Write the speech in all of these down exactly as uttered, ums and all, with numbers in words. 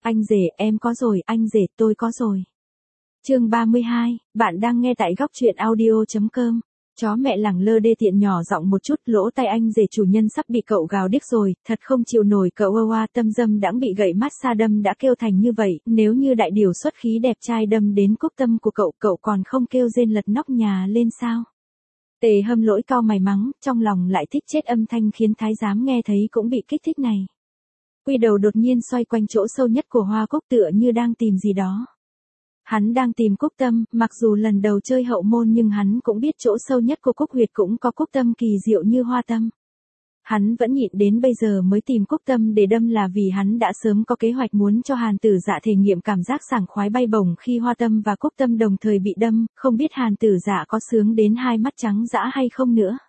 Anh rể, em có rồi, anh rể, tôi có rồi. Chương ba mươi hai, bạn đang nghe tại góc truyện audio chấm com. Chó mẹ lẳng lơ đê tiện nhỏ giọng một chút, lỗ tai anh rể chủ nhân sắp bị cậu gào điếc rồi, thật không chịu nổi cậu ơ oa tâm dâm đãng bị gậy massage đâm đã kêu thành như vậy, nếu như đại điều xuất khí đẹp trai đâm đến cúc tâm của cậu, cậu còn không kêu rên lật nóc nhà lên sao? Tề Hâm Lỗi cau mày mắng, trong lòng lại thích chết, âm thanh khiến thái giám nghe thấy cũng bị kích thích này. Quy đầu đột nhiên xoay quanh chỗ sâu nhất của hoa cúc tựa như đang tìm gì đó. Hắn đang tìm cúc tâm, mặc dù lần đầu chơi hậu môn nhưng hắn cũng biết chỗ sâu nhất của cúc huyệt cũng có cúc tâm kỳ diệu như hoa tâm. Hắn vẫn nhịn đến bây giờ mới tìm cúc tâm để đâm là vì hắn đã sớm có kế hoạch muốn cho Hàn Tử Dạ thể nghiệm cảm giác sảng khoái bay bổng khi hoa tâm và cúc tâm đồng thời bị đâm, không biết Hàn Tử Dạ có sướng đến hai mắt trắng dã hay không nữa.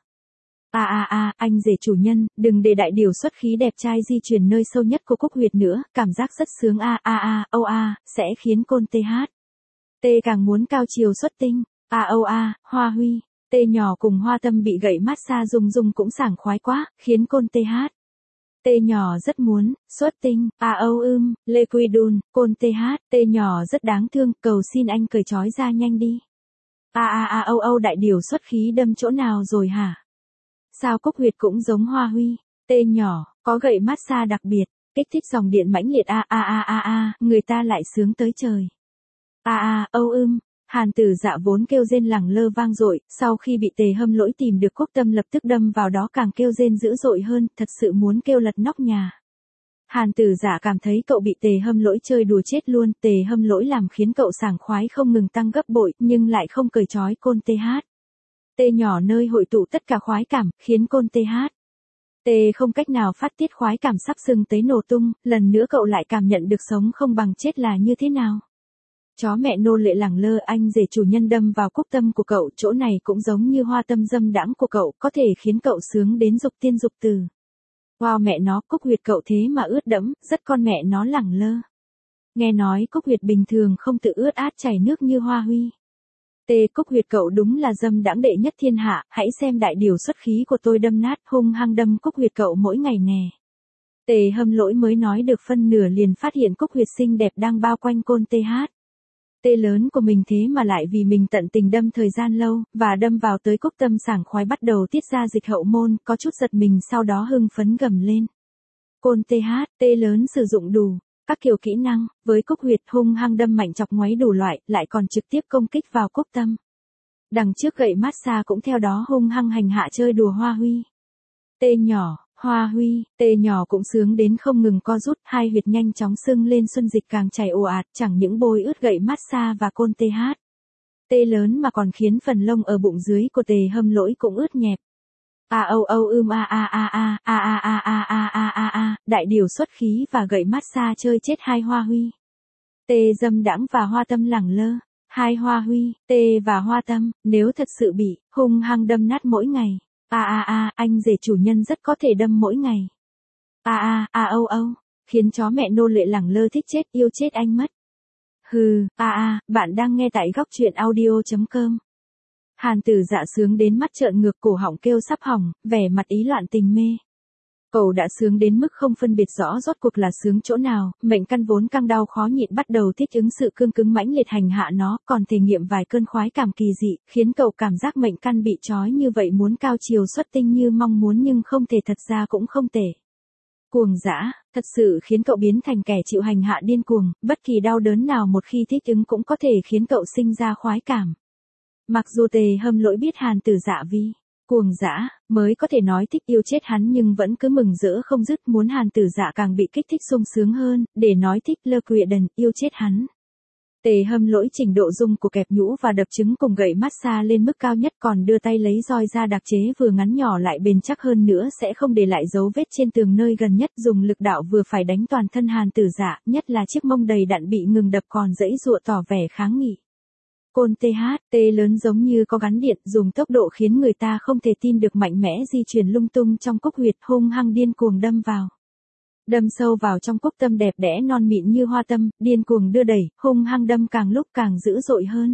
À à à, anh rể chủ nhân, đừng để đại điều xuất khí đẹp trai di chuyển nơi sâu nhất của cúc huyệt nữa, cảm giác rất sướng a a a, âu a, sẽ khiến côn tê hát. Tê càng muốn cao chiều xuất tinh, a âu a, hoa huy, tê nhỏ cùng hoa tâm bị gậy massage rung rung cũng sảng khoái quá, khiến côn tê hát. Tê nhỏ rất muốn, xuất tinh, a âu ưm, lê quy đun, côn tê hát, tê nhỏ rất đáng thương, cầu xin anh cởi trói ra nhanh đi. A a a âu âu đại điều xuất khí đâm chỗ nào rồi hả? Sao cúc huyệt cũng giống hoa huy, tê nhỏ, có gậy massage đặc biệt, kích thích dòng điện mãnh liệt a a a a a, người ta lại sướng tới trời. A a, âu ưm, Hàn Tử Dạ vốn kêu rên lẳng lơ vang dội, sau khi bị Tề Hâm Lỗi tìm được cúc tâm lập tức đâm vào đó càng kêu rên dữ dội hơn, thật sự muốn kêu lật nóc nhà. Hàn Tử Dạ cảm thấy cậu bị Tề Hâm Lỗi chơi đùa chết luôn, Tề Hâm Lỗi làm khiến cậu sảng khoái không ngừng tăng gấp bội, nhưng lại không cởi trói côn tê hát. Tê nhỏ nơi hội tụ tất cả khoái cảm, khiến côn tê hát. Tê không cách nào phát tiết khoái cảm sắp sưng tới nổ tung, lần nữa cậu lại cảm nhận được sống không bằng chết là như thế nào. Chó mẹ nô lệ lẳng lơ, anh rể chủ nhân đâm vào cúc tâm của cậu, chỗ này cũng giống như hoa tâm dâm đãng của cậu, có thể khiến cậu sướng đến dục tiên dục từ. Wow mẹ nó, cúc huyệt cậu thế mà ướt đẫm, rất con mẹ nó lẳng lơ. Nghe nói cúc huyệt bình thường không tự ướt át chảy nước như hoa huy. Tê cúc huyệt cậu đúng là dâm đãng đệ nhất thiên hạ, hãy xem đại điều xuất khí của tôi đâm nát hung hăng đâm cúc huyệt cậu mỗi ngày nè. Tề Hâm Lỗi mới nói được phân nửa liền phát hiện cúc huyệt xinh đẹp đang bao quanh côn tê hát. Tê lớn của mình thế mà lại vì mình tận tình đâm thời gian lâu, và đâm vào tới cúc tâm sảng khoái bắt đầu tiết ra dịch hậu môn, có chút giật mình sau đó hưng phấn gầm lên. Côn tê hát, tê lớn sử dụng đủ các kiểu kỹ năng, với cúc huyệt hung hăng đâm mạnh chọc ngoáy đủ loại, lại còn trực tiếp công kích vào cúc tâm. Đằng trước gậy massage cũng theo đó hung hăng hành hạ chơi đùa hoa huy. Tê nhỏ, hoa huy, tê nhỏ cũng sướng đến không ngừng co rút, hai huyệt nhanh chóng sưng lên, xuân dịch càng chảy ồ ạt, chẳng những bôi ướt gậy massage và côn tê hát. Tê lớn mà còn khiến phần lông ở bụng dưới của Tề Hâm Lỗi cũng ướt nhẹp. A âu âu ưm a a a a a a a a a a a a, đại điều xuất khí và gậy massage chơi chết hai hoa huy. Tê dâm đãng và hoa tâm lẳng lơ, hai hoa huy, tê và hoa tâm, nếu thật sự bị hung hăng đâm nát mỗi ngày. A a a, anh rể chủ nhân rất có thể đâm mỗi ngày. A a a âu âu, khiến chó mẹ nô lệ lẳng lơ thích chết, yêu chết anh mất. Hừ, a a, bạn đang nghe tại góc truyện audio chấm com. Hàn Tử Dạ sướng đến mắt trợn ngược, cổ họng kêu sắp hỏng, vẻ mặt ý loạn tình mê. Cậu đã sướng đến mức không phân biệt rõ rốt cuộc là sướng chỗ nào, mệnh căn vốn căng đau khó nhịn bắt đầu thích ứng sự cương cứng mãnh liệt hành hạ nó, còn thể nghiệm vài cơn khoái cảm kỳ dị, khiến cậu cảm giác mệnh căn bị trói như vậy, muốn cao chiều xuất tinh như mong muốn nhưng không thể, thật ra cũng không thể. Cuồng dã, thật sự khiến cậu biến thành kẻ chịu hành hạ điên cuồng, bất kỳ đau đớn nào một khi thích ứng cũng có thể khiến cậu sinh ra khoái cảm. Mặc dù Tề Hâm Lỗi biết Hàn Tử Dạ vì cuồng dã mới có thể nói thích yêu chết hắn nhưng vẫn cứ mừng rỡ không dứt, muốn Hàn Tử Dạ càng bị kích thích sung sướng hơn, để nói thích lơ quỵa đần, yêu chết hắn. Tề Hâm Lỗi chỉnh độ dung của kẹp nhũ và đập trứng cùng gậy massage lên mức cao nhất, còn đưa tay lấy roi ra đặc chế vừa ngắn nhỏ lại bền chắc hơn nữa, sẽ không để lại dấu vết trên tường nơi gần nhất, dùng lực đạo vừa phải đánh toàn thân Hàn Tử Dạ, nhất là chiếc mông đầy đặn bị ngừng đập còn giãy giụa tỏ vẻ kháng nghị. Côn tê hát, tê lớn giống như có gắn điện, dùng tốc độ khiến người ta không thể tin được mạnh mẽ di chuyển lung tung trong cúc huyệt, hung hăng điên cuồng đâm vào. Đâm sâu vào trong cúc tâm đẹp đẽ non mịn như hoa tâm, điên cuồng đưa đẩy, hung hăng đâm càng lúc càng dữ dội hơn.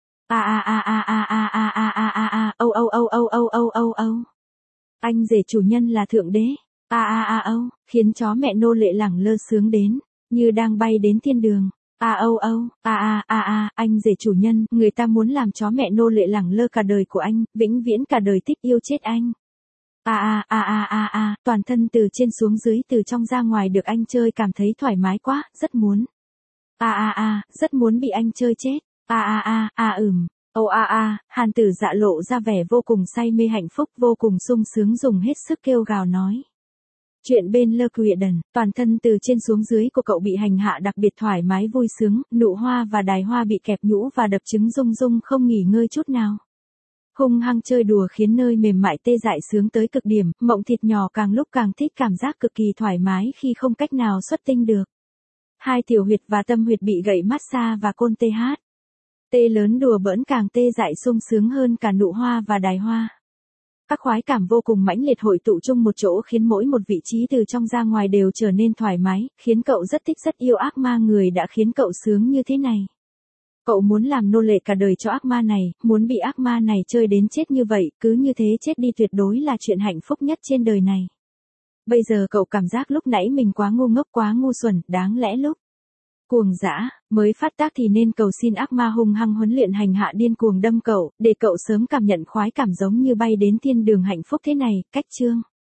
A a a a a a a a a a a, âu âu âu âu âu âu âu âu. Anh rể chủ nhân là thượng đế. A a a âu, khiến chó mẹ nô lệ lẳng lơ sướng đến như đang bay đến thiên đường. A âu âu, a a a a, anh rể chủ nhân, người ta muốn làm chó mẹ nô lệ lẳng lơ cả đời của anh, vĩnh viễn cả đời thích yêu chết anh. A a a a a a, toàn thân từ trên xuống dưới từ trong ra ngoài được anh chơi cảm thấy thoải mái quá, rất muốn. A a a, rất muốn bị anh chơi chết. A a a, a ừm. Ô a a, Hàn Tử Dạ lộ ra vẻ vô cùng say mê hạnh phúc, vô cùng sung sướng dùng hết sức kêu gào nói. Chuyện bên Lơ Quỷ-đần, toàn thân từ trên xuống dưới của cậu bị hành hạ đặc biệt thoải mái vui sướng, nụ hoa và đài hoa bị kẹp nhũ và đập trứng rung rung không nghỉ ngơi chút nào. Hung hăng chơi đùa khiến nơi mềm mại tê dại sướng tới cực điểm, mộng thịt nhỏ càng lúc càng thích cảm giác cực kỳ thoải mái khi không cách nào xuất tinh được. Hai tiểu huyệt và tâm huyệt bị gậy massage và côn tê hát. Tê lớn đùa bỡn càng tê dại sung sướng hơn cả nụ hoa và đài hoa. Các khoái cảm vô cùng mãnh liệt hội tụ chung một chỗ khiến mỗi một vị trí từ trong ra ngoài đều trở nên thoải mái, khiến cậu rất thích rất yêu ác ma người đã khiến cậu sướng như thế này. Cậu muốn làm nô lệ cả đời cho ác ma này, muốn bị ác ma này chơi đến chết như vậy, cứ như thế chết đi tuyệt đối là chuyện hạnh phúc nhất trên đời này. Bây giờ cậu cảm giác lúc nãy mình quá ngu ngốc quá ngu xuẩn, đáng lẽ lúc cuồng dã, mới phát tác thì nên cầu xin ác ma hung hăng huấn luyện hành hạ điên cuồng đâm cậu, để cậu sớm cảm nhận khoái cảm giống như bay đến thiên đường hạnh phúc thế này, cách chương.